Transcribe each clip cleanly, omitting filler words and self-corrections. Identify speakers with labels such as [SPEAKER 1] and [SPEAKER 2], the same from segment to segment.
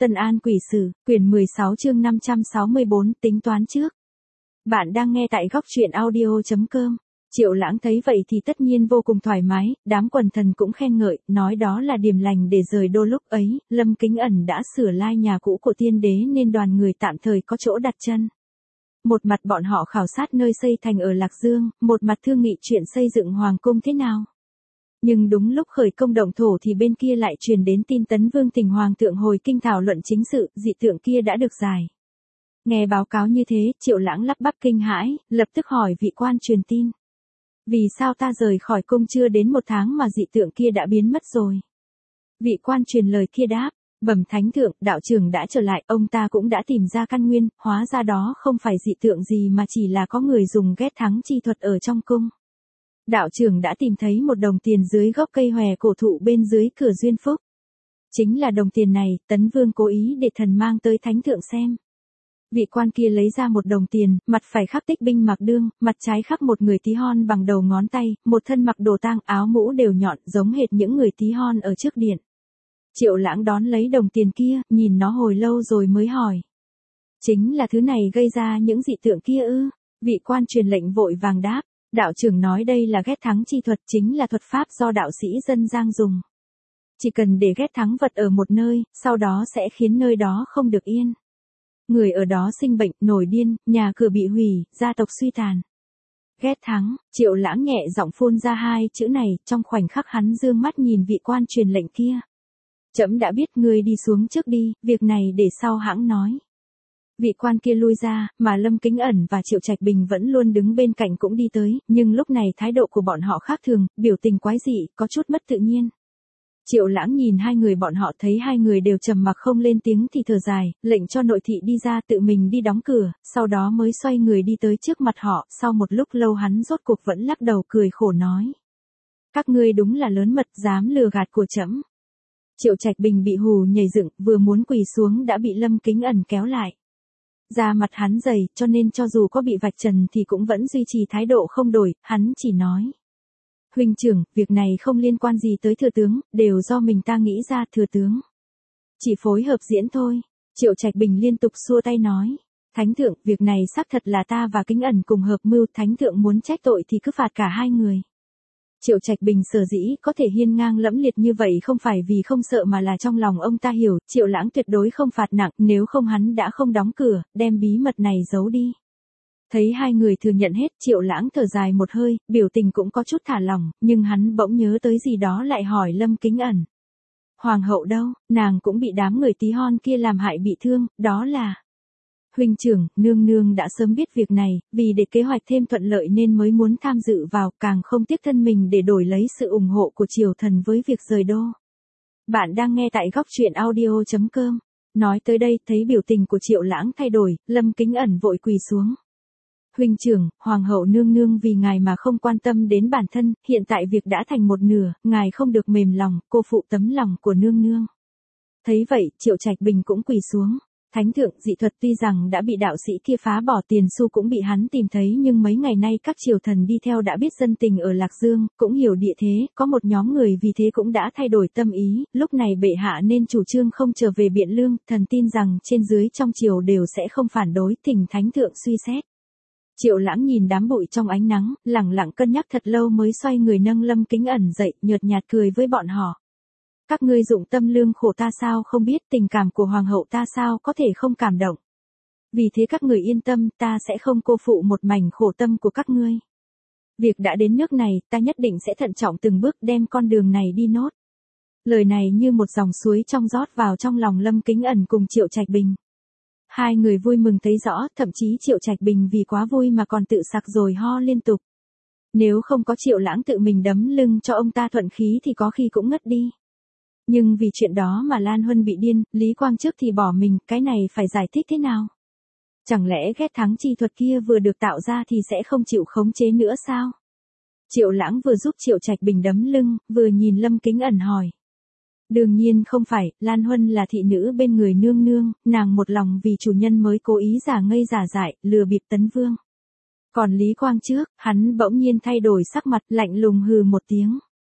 [SPEAKER 1] Tân An Quỷ Sử, quyển 16 chương 564, tính toán trước. Bạn đang nghe tại góc truyện audio.com. Triệu Lãng thấy vậy thì tất nhiên vô cùng thoải mái, đám quần thần cũng khen ngợi, nói đó là điểm lành để rời đô. Lúc ấy, Lâm Kính Ẩn đã sửa lai nhà cũ của tiên đế nên đoàn người tạm thời có chỗ đặt chân. Một mặt bọn họ khảo sát nơi xây thành ở Lạc Dương, một mặt thương nghị chuyện xây dựng hoàng cung thế nào. Nhưng đúng lúc khởi công động thổ thì bên kia lại truyền đến tin Tấn Vương Tình Hoàng thượng hồi kinh thảo luận chính sự, dị tượng kia đã được giải. Nghe báo cáo như thế, Triệu Lãng lắp bắp kinh hãi, lập tức hỏi vị quan truyền tin. Vì sao ta rời khỏi cung chưa đến 1 tháng mà dị tượng kia đã biến mất rồi? Vị quan truyền lời kia đáp, bẩm thánh thượng, đạo trưởng đã trở lại, ông ta cũng đã tìm ra căn nguyên, hóa ra đó không phải dị tượng gì mà chỉ là có người dùng ghét thắng chi thuật ở trong cung. Đạo trưởng đã tìm thấy một đồng tiền dưới gốc cây hòe cổ thụ bên dưới cửa Duyên Phúc. Chính là đồng tiền này, Tấn Vương cố ý để thần mang tới thánh thượng xem. Vị quan kia lấy ra một đồng tiền, mặt phải khắc tích binh mặc đương, mặt trái khắc một người tí hon bằng đầu ngón tay, một thân mặc đồ tang, áo mũ đều nhọn, giống hệt những người tí hon ở trước điện. Triệu Lãng đón lấy đồng tiền kia, nhìn nó hồi lâu rồi mới hỏi. Chính là thứ này gây ra những dị tượng kia ư? Vị quan truyền lệnh vội vàng đáp. Đạo trưởng nói đây là ghét thắng chi thuật, chính là thuật pháp do đạo sĩ dân gian dùng. Chỉ cần để ghét thắng vật ở một nơi, sau đó sẽ khiến nơi đó không được yên. Người ở đó sinh bệnh, nổi điên, nhà cửa bị hủy, gia tộc suy tàn. Ghét thắng, Triệu Lãng nhẹ giọng phun ra 2 chữ này, trong khoảnh khắc hắn dương mắt nhìn vị quan truyền lệnh kia. Trẫm đã biết, ngươi đi xuống trước đi, việc này để sau hãng nói. Vị quan kia lui ra, mà Lâm Kính Ẩn và Triệu Trạch Bình vẫn luôn đứng bên cạnh cũng đi tới, nhưng lúc này thái độ của bọn họ khác thường, biểu tình quái dị, có chút mất tự nhiên. Triệu Lãng nhìn 2 người bọn họ, thấy 2 người đều trầm mặc không lên tiếng thì thở dài, lệnh cho nội thị đi ra tự mình đi đóng cửa, sau đó mới xoay người đi tới trước mặt họ, sau một lúc lâu hắn rốt cuộc vẫn lắc đầu cười khổ nói. Các ngươi đúng là lớn mật, dám lừa gạt của trẫm. Triệu Trạch Bình bị hù nhảy dựng, vừa muốn quỳ xuống đã bị Lâm Kính Ẩn kéo lại. Da mặt hắn dày, cho nên cho dù có bị vạch trần thì cũng vẫn duy trì thái độ không đổi, hắn chỉ nói. Huynh trưởng, việc này không liên quan gì tới thừa tướng, đều do mình ta nghĩ ra, thừa tướng. Chỉ phối hợp diễn thôi. Triệu Trạch Bình liên tục xua tay nói. Thánh thượng, việc này xác thật là ta và Kính Ẩn cùng hợp mưu, thánh thượng muốn trách tội thì cứ phạt cả 2 người. Triệu Trạch Bình sở dĩ có thể hiên ngang lẫm liệt như vậy không phải vì không sợ mà là trong lòng ông ta hiểu, Triệu Lãng tuyệt đối không phạt nặng, nếu không hắn đã không đóng cửa, đem bí mật này giấu đi. Thấy 2 người thừa nhận hết, Triệu Lãng thở dài một hơi, biểu tình cũng có chút thả lỏng, nhưng hắn bỗng nhớ tới gì đó lại hỏi Lâm Kính Ẩn. Hoàng hậu đâu, nàng cũng bị đám người tí hon kia làm hại bị thương, đó là... Huynh trưởng, nương nương đã sớm biết việc này, vì để kế hoạch thêm thuận lợi nên mới muốn tham dự vào, càng không tiếc thân mình để đổi lấy sự ủng hộ của triều thần với việc rời đô. Bạn đang nghe tại góc truyện audio.com. Nói tới đây, thấy biểu tình của Triệu Lãng thay đổi, Lâm Kính Ẩn vội quỳ xuống. Huynh trưởng, hoàng hậu nương nương vì ngài mà không quan tâm đến bản thân, hiện tại việc đã thành một nửa, ngài không được mềm lòng, cô phụ tấm lòng của nương nương. Thấy vậy, Triệu Trạch Bình cũng quỳ xuống. Thánh thượng, dị thuật tuy rằng đã bị đạo sĩ kia phá bỏ, tiền xu cũng bị hắn tìm thấy, nhưng mấy ngày nay các triều thần đi theo đã biết dân tình ở Lạc Dương, cũng hiểu địa thế, có một nhóm người vì thế cũng đã thay đổi tâm ý, lúc này bệ hạ nên chủ trương không trở về Biện Lương, thần tin rằng trên dưới trong triều đều sẽ không phản đối, thỉnh thánh thượng suy xét. Triệu Lãng nhìn đám bụi trong ánh nắng, lẳng lặng cân nhắc thật lâu mới xoay người nâng Lâm Kính Ẩn dậy, nhợt nhạt cười với bọn họ. Các ngươi dụng tâm lương khổ ta sao không biết, tình cảm của hoàng hậu ta sao có thể không cảm động. Vì thế các người yên tâm, ta sẽ không cô phụ một mảnh khổ tâm của các ngươi. Việc đã đến nước này, ta nhất định sẽ thận trọng từng bước đem con đường này đi nốt. Lời này như một dòng suối trong rót vào trong lòng Lâm Kính Ẩn cùng Triệu Trạch Bình. 2 người vui mừng thấy rõ, thậm chí Triệu Trạch Bình vì quá vui mà còn tự sặc rồi ho liên tục. Nếu không có Triệu Lãng tự mình đấm lưng cho ông ta thuận khí thì có khi cũng ngất đi. Nhưng vì chuyện đó mà Lan Huân bị điên, Lý Quang trước thì bỏ mình, cái này phải giải thích thế nào? Chẳng lẽ ghét thắng chi thuật kia vừa được tạo ra thì sẽ không chịu khống chế nữa sao? Triệu Lãng vừa giúp Triệu Trạch Bình đấm lưng, vừa nhìn Lâm Kính Ẩn hỏi. Đương nhiên không phải, Lan Huân là thị nữ bên người nương nương, nàng một lòng vì chủ nhân mới cố ý giả ngây giả dại, lừa bịp Tấn Vương. Còn Lý Quang trước, hắn bỗng nhiên thay đổi sắc mặt, lạnh lùng hừ một tiếng.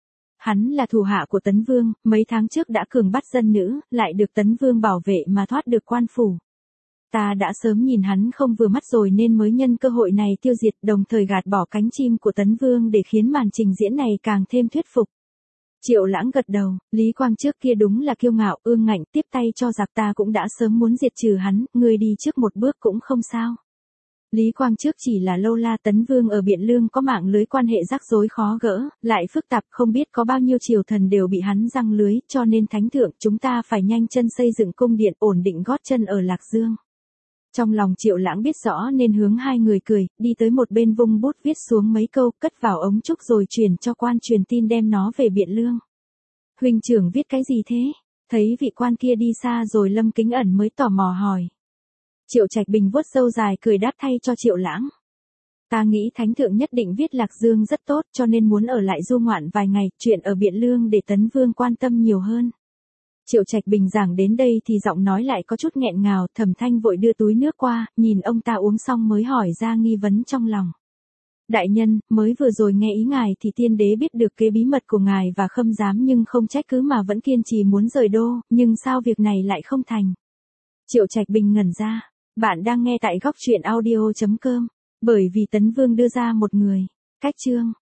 [SPEAKER 1] Hắn là thủ hạ của Tấn Vương, mấy tháng trước đã cường bắt dân nữ, lại được Tấn Vương bảo vệ mà thoát được quan phủ. Ta đã sớm nhìn hắn không vừa mắt rồi nên mới nhân cơ hội này tiêu diệt, đồng thời gạt bỏ cánh chim của Tấn Vương để khiến màn trình diễn này càng thêm thuyết phục. Triệu Lãng gật đầu, Lý Quang trước kia đúng là kiêu ngạo, ương ngạnh, tiếp tay cho giặc, ta cũng đã sớm muốn diệt trừ hắn, ngươi đi trước một bước cũng không sao. Lý Quang trước chỉ là lâu la, Tấn Vương ở Biện Lương có mạng lưới quan hệ rắc rối khó gỡ, lại phức tạp, không biết có bao nhiêu triều thần đều bị hắn giăng lưới, cho nên thánh thượng chúng ta phải nhanh chân xây dựng cung điện, ổn định gót chân ở Lạc Dương. Trong lòng Triệu Lãng biết rõ nên hướng hai người cười, đi tới một bên vung bút viết xuống mấy câu, cất vào ống trúc rồi truyền cho quan truyền tin đem nó về Biện Lương. Huynh trưởng viết cái gì thế? Thấy vị quan kia đi xa rồi Lâm Kính Ẩn mới tò mò hỏi. Triệu Trạch Bình vuốt râu dài cười đáp thay cho Triệu Lãng. Ta nghĩ thánh thượng nhất định viết Lạc Dương rất tốt cho nên muốn ở lại du ngoạn vài ngày, chuyện ở Biện Lương để Tấn Vương quan tâm nhiều hơn. Triệu Trạch Bình giảng đến đây thì giọng nói lại có chút nghẹn ngào, Thẩm Thanh vội đưa túi nước qua, nhìn ông ta uống xong mới hỏi ra nghi vấn trong lòng. Đại nhân, mới vừa rồi nghe ý ngài thì tiên đế biết được kế bí mật của ngài và Khâm giám nhưng không trách cứ mà vẫn kiên trì muốn rời đô, nhưng sao việc này lại không thành? Triệu Trạch Bình ngẩn ra, bạn đang nghe tại góc truyện audio.com, bởi vì Tấn Vương đưa ra một người, cách chương.